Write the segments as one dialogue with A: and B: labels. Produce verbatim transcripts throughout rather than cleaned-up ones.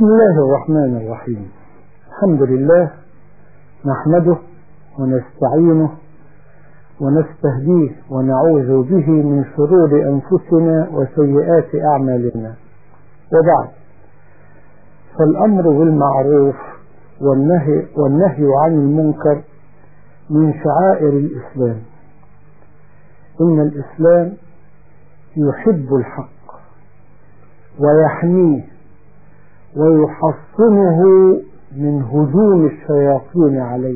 A: بسم الله الرحمن الرحيم. الحمد لله نحمده ونستعينه ونستهديه ونعوذ به من شرور أنفسنا وسيئات أعمالنا، وبعد، فالأمر بالمعروف والنهي, والنهي عن المنكر من شعائر الإسلام. إن الإسلام يحب الحق ويحميه ويحصنه من هجوم الشياطين عليه،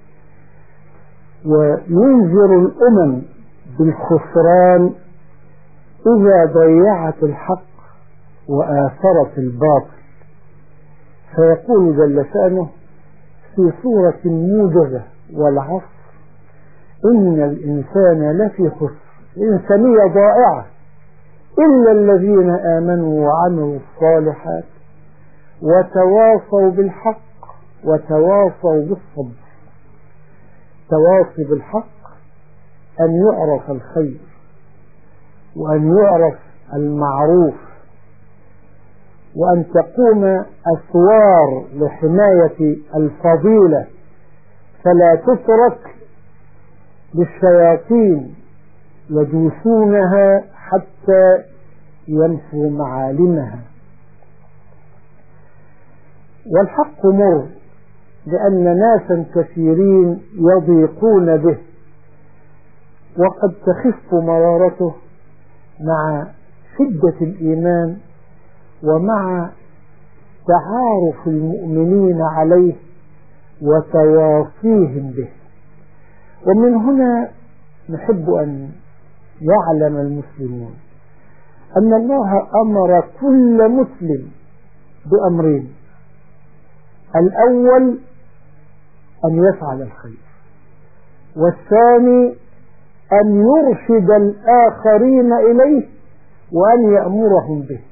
A: وينذر الأمم بالخسران إذا ضيعت الحق وآثرت الباطل. فيقول جل شأنه في سورة موجزة: والعصر إن الإنسان لفي خسر، إنسانية ضائعة إلا الذين آمنوا وعملوا الصالحات وتواصوا بالحق وتواصوا بالصبر. تواصي بالحق أن يعرف الخير وأن يعرف المعروف، وأن تقوم أسوار لحماية الفضيلة فلا تترك للشياطين يدوسونها حتى ينفوا معالمها. والحق مر لأن ناسا كثيرين يضيقون به، وقد تخف مرارته مع شدة الإيمان ومع تعارف المؤمنين عليه وتواصيهم به. ومن هنا نحب أن يعلم المسلمون أن الله أمر كل مسلم بأمرين: الأول أن يفعل الخير، والثاني أن يرشد الآخرين إليه وأن يأمرهم به.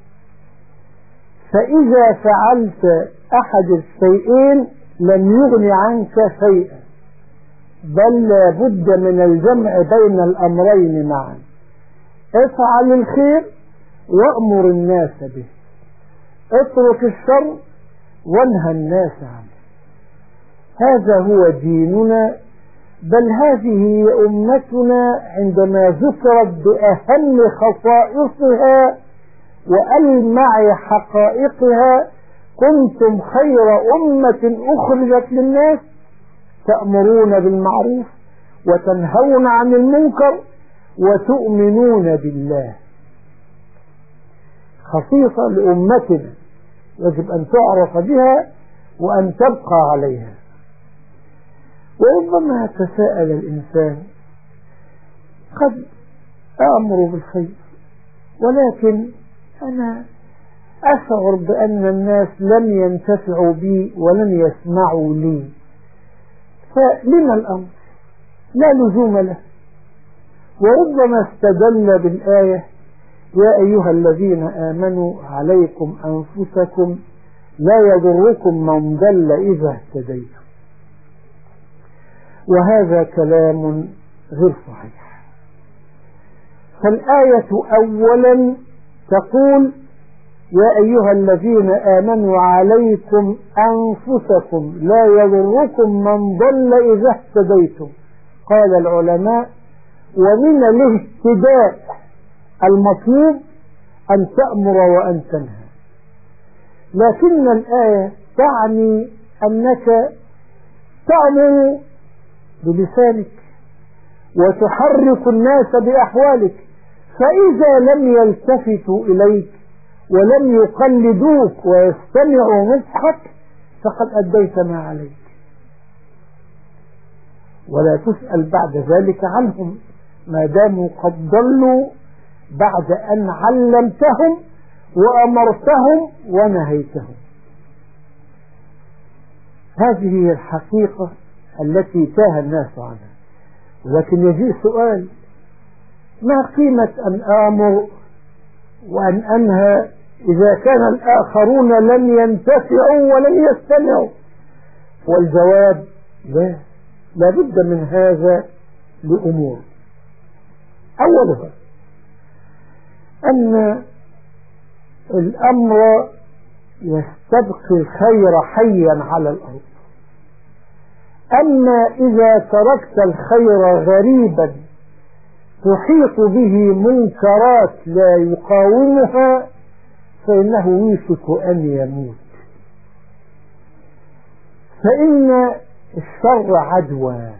A: فإذا فعلت أحد الشيئين لم يغن عنك شيئا، بل لا بد من الجمع بين الأمرين معا: افعل الخير وأمر الناس به، اترك الشر وانهى الناس عنه. هذا هو ديننا، بل هذه هي أمتنا عندما ذكرت بأهم خصائصها وألمع حقائقها: كنتم خير أمة أخرجت للناس تأمرون بالمعروف وتنهون عن المنكر وتؤمنون بالله. خصيصة لأمتنا يجب أن تعرف بها وأن تبقى عليها. وربما تساءل الإنسان: قد أأمر بالخير، ولكن أنا أشعر بأن الناس لم ينتفعوا بي ولم يسمعوا لي، فلما الأمر؟ لا لزوم له. وربما استدل بالآية: يا أيها الذين آمنوا عليكم أنفسكم لا يضركم من ضل إذا اهتديتم. وهذا كلام غير صحيح. فالآية أولا تقول: يا أيها الذين آمنوا عليكم أنفسكم لا يضركم من ضل إذا اهتديتم. قال العلماء: ومن الاهتداء المطلوب أن تأمر وأن تنهى. لكن الآية تعني أنك تأمر بلسانك وتحرك الناس بأحوالك، فإذا لم يلتفتوا إليك ولم يقلدوك ويستمعوا نصحك فقد أديت ما عليك، ولا تسأل بعد ذلك عنهم ما داموا قد ضلوا بعد أن علمتهم وأمرتهم ونهيتهم. هذه هي الحقيقة التي تاه الناس عنها. ولكن يجي سؤال: ما قيمة أن آمر وأن أنهى إذا كان الآخرون لم ينتفعوا ولم يستمعوا؟ والجواب: لا، لا بد من هذا لأمور. أولها أن الأمر يستبقي الخير حيا على الأرض. أما إذا تركت الخير غريبا تحيط به منكرات لا يقاومها فإنه يوشك أن يموت. فإن الشر عدوى،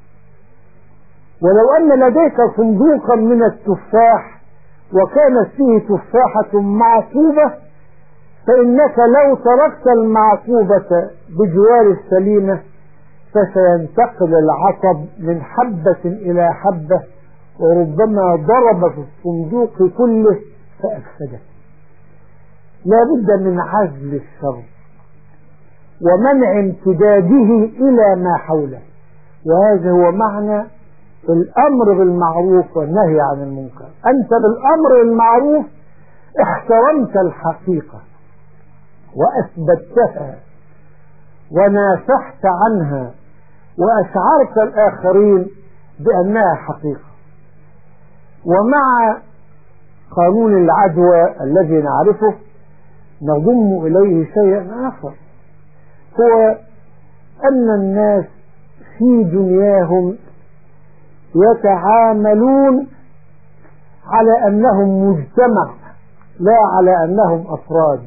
A: ولو أن لديك صندوقا من التفاح وكانت فيه تفاحة معصوبة فإنك لو تركت المعصوبة بجوار السليمة فسينتقل العصب من حبة إلى حبة وربما ضرب في الصندوق كله فأفسده. لا بد من عزل الشر ومنع امتداده إلى ما حوله، وهذا هو معنى الأمر بالمعروف والنهي عن المنكر. أنت بالأمر بالمعروف احترمت الحقيقة وأثبتها ونافحت عنها وأشعرت الآخرين بأنها حقيقة. ومع قانون العدوى الذي نعرفه نضم إليه شيئا آخر، هو أن الناس في دنياهم يتعاملون على أنهم مجتمع لا على أنهم أفراد.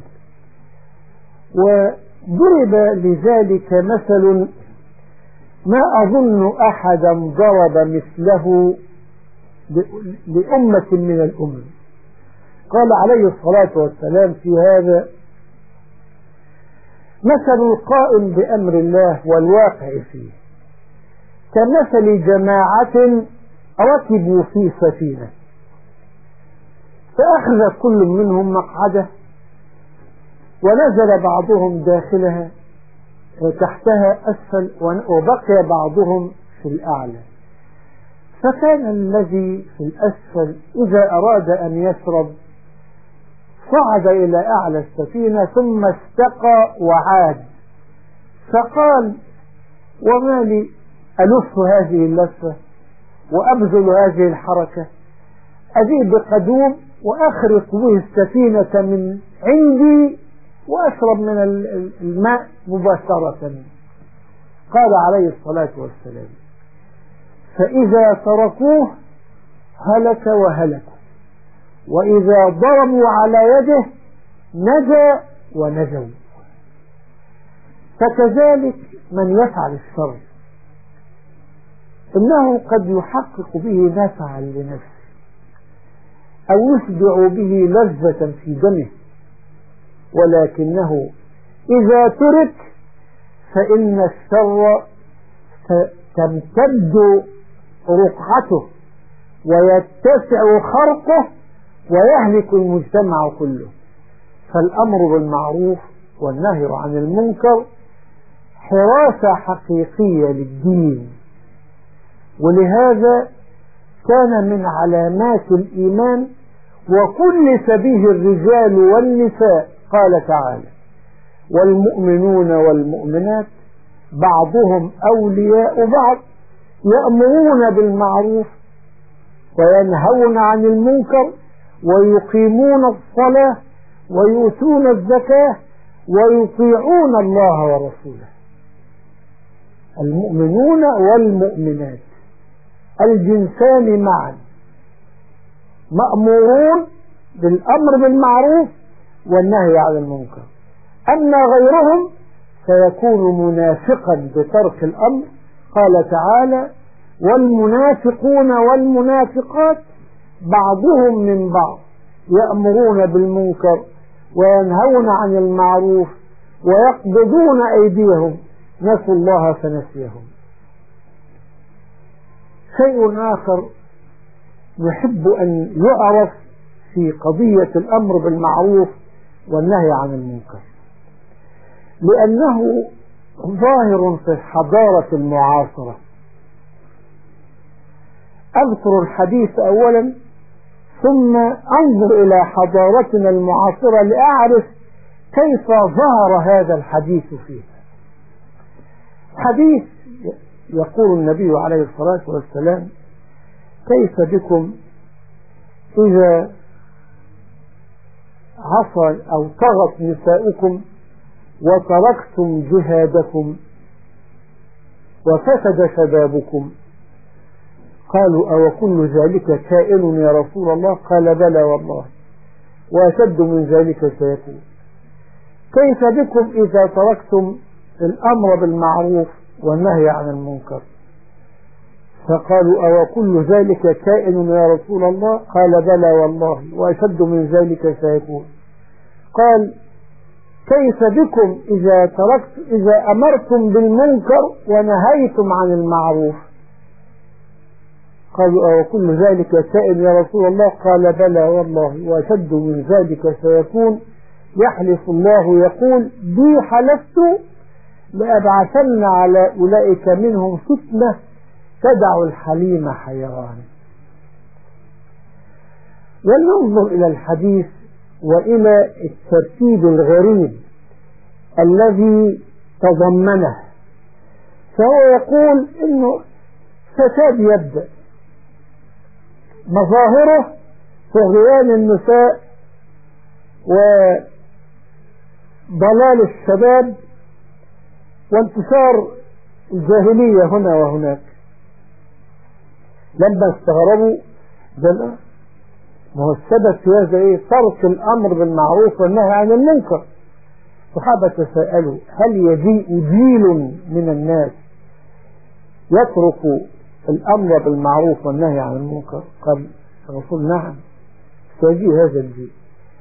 A: وضرب لذلك مثل ما أظن أحدا ضرب مثله لأمة من الأمم. قال عليه الصلاة والسلام في هذا: مثل القائم بأمر الله والواقع فيه كمثل جماعة ركبوا في سفينة فأخذ كل منهم مقعده ونزل بعضهم داخلها وتحتها أسفل وبقي بعضهم في الأعلى. فكان الذي في الأسفل إذا أراد أن يشرب صعد إلى أعلى السفينة ثم استقى وعاد، فقال: وما لي ألف هذه اللفة وأبذل هذه الحركة، أجيء بقدوم وأخرق به السفينة من عندي وأشرب من الماء مباشرة. قال عليه الصلاة والسلام: فإذا تركوه هلك وهلكوا، وإذا ضربوا على يده نجا ونجوا. فكذلك من يفعل الشر إنه قد يحقق به نفعا لنفسه أو يشبع به لذة في دمه، ولكنه إذا ترك فإن الشر تمتد رقعته ويتسع خرقه ويهلك المجتمع كله. فالأمر بالمعروف والنهي عن المنكر حراسة حقيقية للدين، ولهذا كان من علامات الإيمان وكلف به الرجال والنساء. قال تعالى: والمؤمنون والمؤمنات بعضهم أولياء بعض يأمرون بالمعروف وينهون عن المنكر ويقيمون الصلاة ويؤتون الزكاة ويطيعون الله ورسوله. المؤمنون والمؤمنات الجنسان معا مأمورون بالأمر بالمعروف والنهي عن المنكر. أما غيرهم فيكون منافقا بترك الأمر. قال تعالى: والمنافقون والمنافقات بعضهم من بعض يأمرون بالمنكر وينهون عن المعروف ويقبضون أيديهم نسوا الله فنسيهم. شيء آخر نحب أن يعرف في قضية الأمر بالمعروف والنهي عن المنكر، لأنه ظاهر في الحضارة المعاصرة. أذكر الحديث أولا ثم أنظر إلى حضارتنا المعاصرة لأعرف كيف ظهر هذا الحديث فيها. حديث يقول النبي عليه الصلاة والسلام: كيف بكم إذا عصى أو طغت نساؤكم وتركتم جهادكم وفسد شبابكم؟ قالوا أو كل ذلك كائن يا رسول الله؟ قال بلى والله وأشد من ذلك سيكون. كيف بكم إذا تركتم الأمر بالمعروف والنهي عن المنكر؟ فقالوا أو كل ذلك كائن يا رسول الله؟ قال بلى والله وأشد من ذلك سيكون. قال كيف بكم إذا تركت إذا أمرتم بالمنكر ونهيتم عن المعروف؟ قالوا أو كل ذلك كائن يا رسول الله؟ قال بلى والله وأشد من ذلك سيكون. يحلف الله يقول بي حلفت لأبعثن على أولئك منهم فتنة تدع الحليم حيران. ولننظر إلى الحديث وإلى الترتيب الغريب الذي تضمنه. فهو يقول إنه فساد يبدأ، مظاهره طغيان النساء وضلال الشباب وانتشار الجاهلية هنا وهناك. لما استغربوا قال ما هو السبب في هذا ايه؟ ترك الامر بالمعروف والنهي عن المنكر. الصحابة تساءلوا هل يجيء جيل من الناس يترك الامر بالمعروف والنهي عن المنكر؟ قال الرسول نعم سيجيء هذا الجيل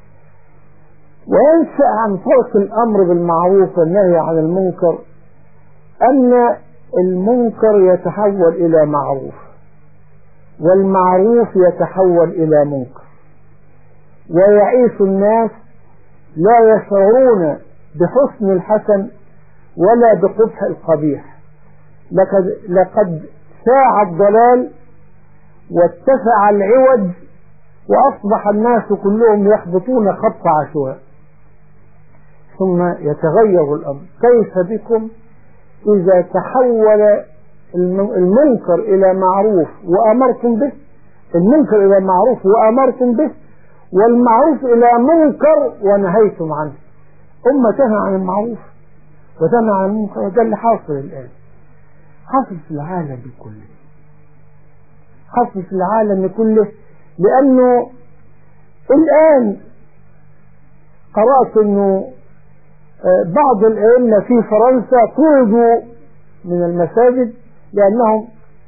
A: وينشأ عن ترك الامر بالمعروف والنهي عن المنكر ان المنكر يتحول الى معروف والمعروف يتحول إلى منكر، ويعيش الناس لا يشعرون بحسن الحسن ولا بقبح القبيح. لقد, لقد ساع الضلال واتسع العوج وأصبح الناس كلهم يخبطون خط عشواء. ثم يتغير الأمر. كيف بكم إذا تحول المنكر إلى معروف وأمرتم به، المنكر إلى معروف وأمرتم به، والمعروف إلى منكر ونهيتم عنه. أمة تنهى عن المعروف وتنهى عن المنكر. وده اللي حاصل الآن، حاصل في العالم كله، حاصل في العالم كله. لأنه الآن قرأت أنه بعض الأئمة في فرنسا طردوا من المساجد لأنهم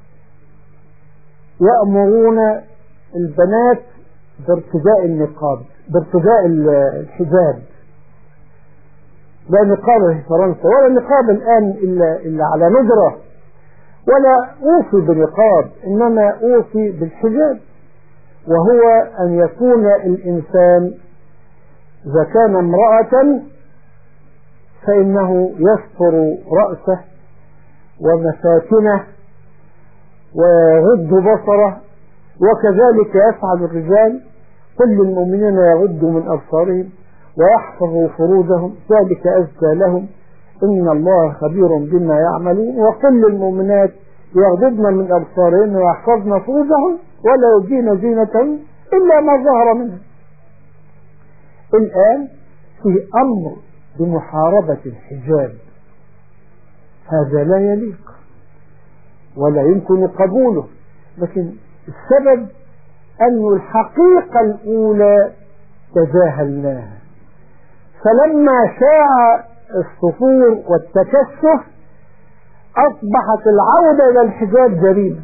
A: يأمرون البنات بارتداء النقاب، بارتداء الحجاب. لا نقاب في فرنسا ولا نقاب الآن إلا, إلا على ندرة، ولا أوصي بنقاب إنما أوصي بالحجاب، وهو أن يكون الإنسان إذا كان امرأة فإنه يستر رأسه ومفاتنه ويغض بصره، وكذلك يفعل الرجال. كل المؤمنين يغضوا من أبصارهم ويحفظوا فروجهم ذلك أزكى لهم إن الله خبير بما يعملون. وكل المؤمنات يغضضن من أبصارهن ويحفظن فروجهم ولا يبدين زينتهن إلا ما ظهر منها. الآن في أمر بمحاربة الحجاب، هذا لا يليق ولا يمكن قبوله. لكن السبب أن الحقيقة الأولى تجاهلناها، فلما شاع الصفور والتكشف أصبحت العودة إلى الحجاب جريمة،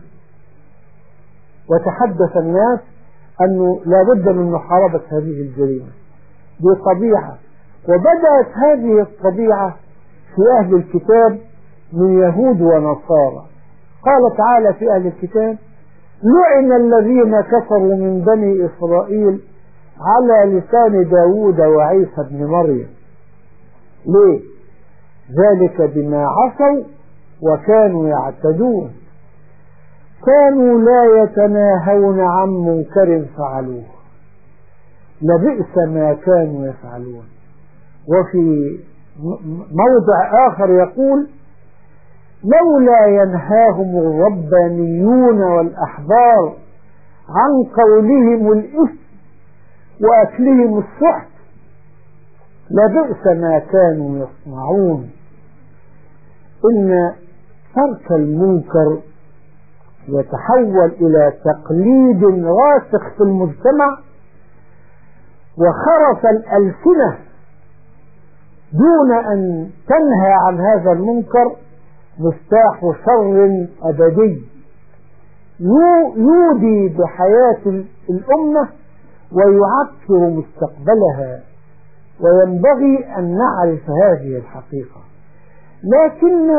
A: وتحدث الناس أنه لا بد من محاربة هذه الجريمة. دي طبيعة، وبدأت هذه الطبيعة في أهل الكتاب من يهود ونصارى. قال تعالى في أهل الكتاب لعن الذين كفروا من بني إسرائيل على لسان داود وعيسى بن مريم. ليه؟ ذلك بما عصوا وكانوا يعتدون، كانوا لا يتناهون عن منكر فعلوه لبئس ما كانوا يفعلون. وفي موضع آخر يقول لولا ينهاهم الربانيون والأحبار عن قولهم الإثم وأكلهم السحت لبئس ما كانوا يصنعون. إن ترك المنكر يتحول إلى تقليد راسخ في المجتمع، وخرس الألسنة دون أن تنهى عن هذا المنكر مفتاح شر أبدي يودي بحياة الأمة ويعكر مستقبلها، وينبغي أن نعرف هذه الحقيقة. لكن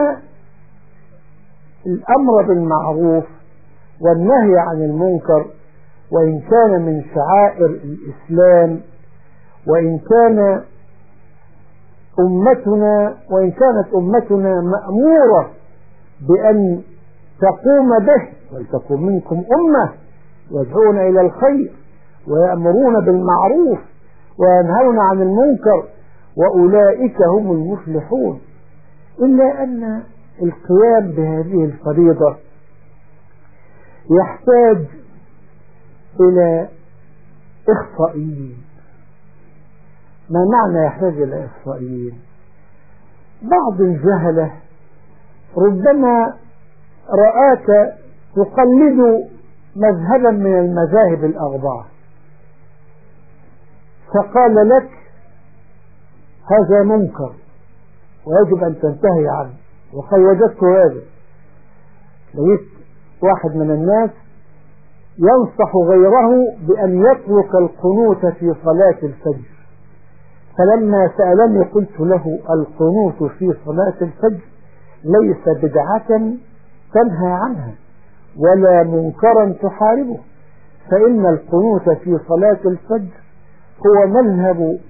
A: الأمر بالمعروف والنهي عن المنكر، وإن كان من شعائر الإسلام، وإن كان أمتنا وإن كانت أمتنا مأمورة بأن تقوم به، ولتكن منكم أمة يدعون إلى الخير ويأمرون بالمعروف وينهون عن المنكر وأولئك هم المفلحون، إلا أن القيام بهذه الفريضة يحتاج إلى إخصائيين. ما معنى يحتاج إلى إخصائيين؟ بعض الجهلة ربما رآك تقلد مذهبا من المذاهب الأربعة فقال لك هذا منكر ويجب أن تنتهي عنه، وقد وجدت هذا. لقيت واحد من الناس ينصح غيره بأن يترك القنوت في صلاة الفجر، فلما سألني قلت له القنوت في صلاة الفجر ليس بدعة تنهى عنها ولا منكرا تحاربه، فإن القنوت في صلاة الفجر هو مذهب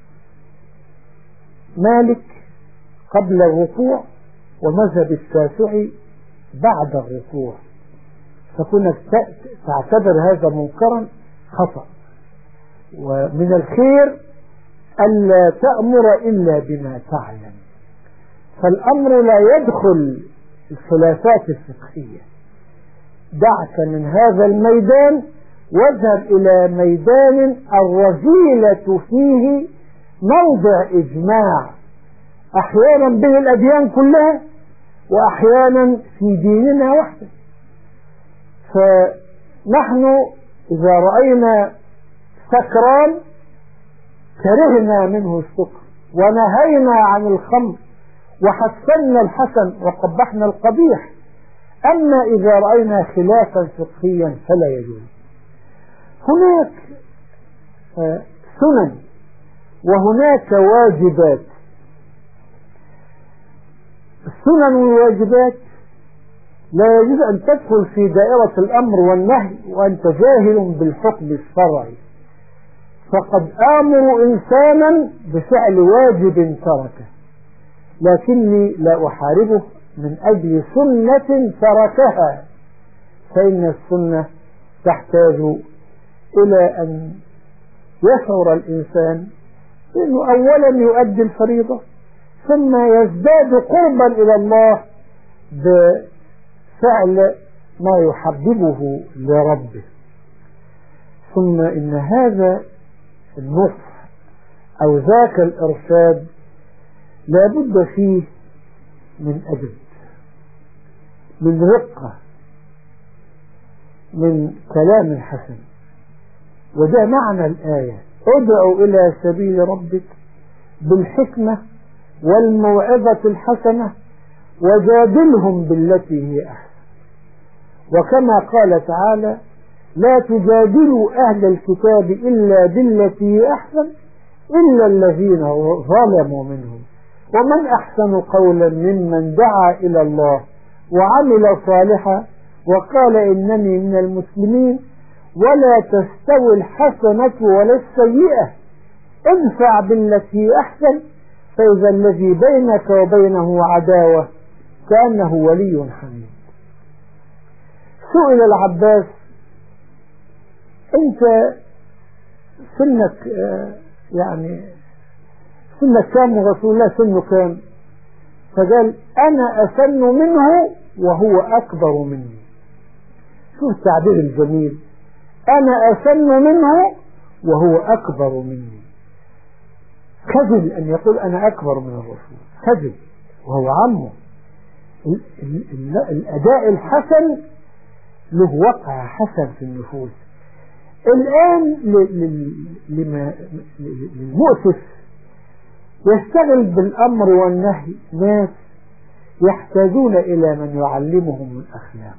A: مالك قبل الركوع ومذهب الشافعي بعد الركوع، فكونك تعتبر هذا منكرا خطأ. ومن الخير ألا تأمر إلا بما تعلم، فالأمر لا يدخل الخلافات الفقهية. دعك من هذا الميدان واذهب إلى ميدان الرذيلة فيه موضع إجماع، أحيانا به الأديان كلها وأحيانا في ديننا وحده. فنحن إذا رأينا سكران كرهنا منه السكر ونهينا عن الخمر وحسنا الحسن وقبحنا القبيح. أما إذا رأينا خلافا فقهيا فلا يجوز. هناك سنن وهناك واجبات. السنن والواجبات لا يجوز أن تدخل في دائرة الأمر والنهي وأنت جاهل بالحكم الشرعي، فقد آمر إنسانا بفعل واجب تركه لكني لا أحاربه من أجل سنة تركها، فإن السنة تحتاج إلى أن يشعر الإنسان أنه أولا يؤدي الفريضة ثم يزداد قربا إلى الله بفعل ما يحببه لربه. ثم إن هذا النصح أو ذاك الإرشاد لا بد فيه من أدب، من رقة، من كلام حسن. وده معنى الآية: ادعو إلى سبيل ربك بالحكمة والموعظة الحسنة وجادلهم بالتي هي أحسن. وكما قال تعالى: لا تجادلوا أهل الكتاب إلا بالتي هي أحسن إلا الذين ظلموا منهم ومن أحسن قولا ممن دعا إلى الله وعمل صالحا وقال إنني من المسلمين ولا تستوي الحسنة ولا السيئة ادفع بالتي أحسن فإذا الذي بينك وبينه عداوة كأنه ولي حميد. سئل العباس: أنت سنك يعني سنك كام ورسول الله سنه كام؟ فقال: أنا أسن منه وهو أكبر مني. شو التعبير الجميل: أنا أسن منه وهو أكبر مني. خجل أن يقول أنا أكبر من الرسول، خجل وهو عمه. ال ال ال الأداء الحسن له وقع حسن في النفوس. الآن للمؤسف يشتغل بالأمر والنهي ناس يحتاجون إلى من يعلمهم الأخلاق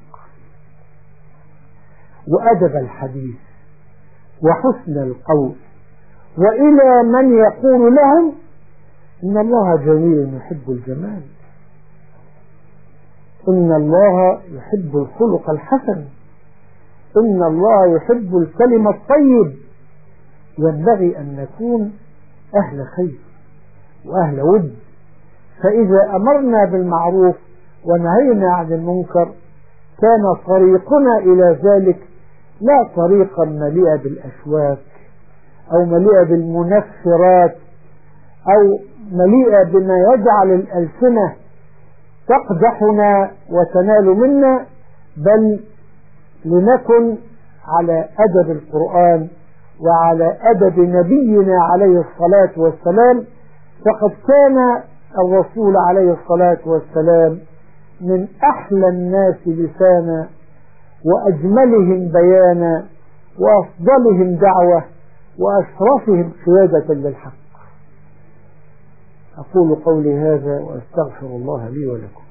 A: وأدب الحديث وحسن القول، وإلى من يقول لهم إن الله جميل يحب الجمال، إن الله يحب الخلق الحسن، إن الله يحب الكلمة الطيب. ينبغي أن نكون أهل خير وأهل ود، فإذا أمرنا بالمعروف ونهينا عن المنكر كان طريقنا إلى ذلك لا طريقا مليئا بالأشواك أو مليئا بالمنفرات أو مليئا بما يجعل الألسنة تقدحنا وتنال منا، بل لنكن على أدب القرآن وعلى أدب نبينا عليه الصلاة والسلام. فقد كان الرسول عليه الصلاة والسلام من أحلى الناس لسانا وأجملهم بيانا وأفضلهم دعوة وأشرفهم قيادة للحق. أقول قولي هذا وأستغفر الله لي ولكم.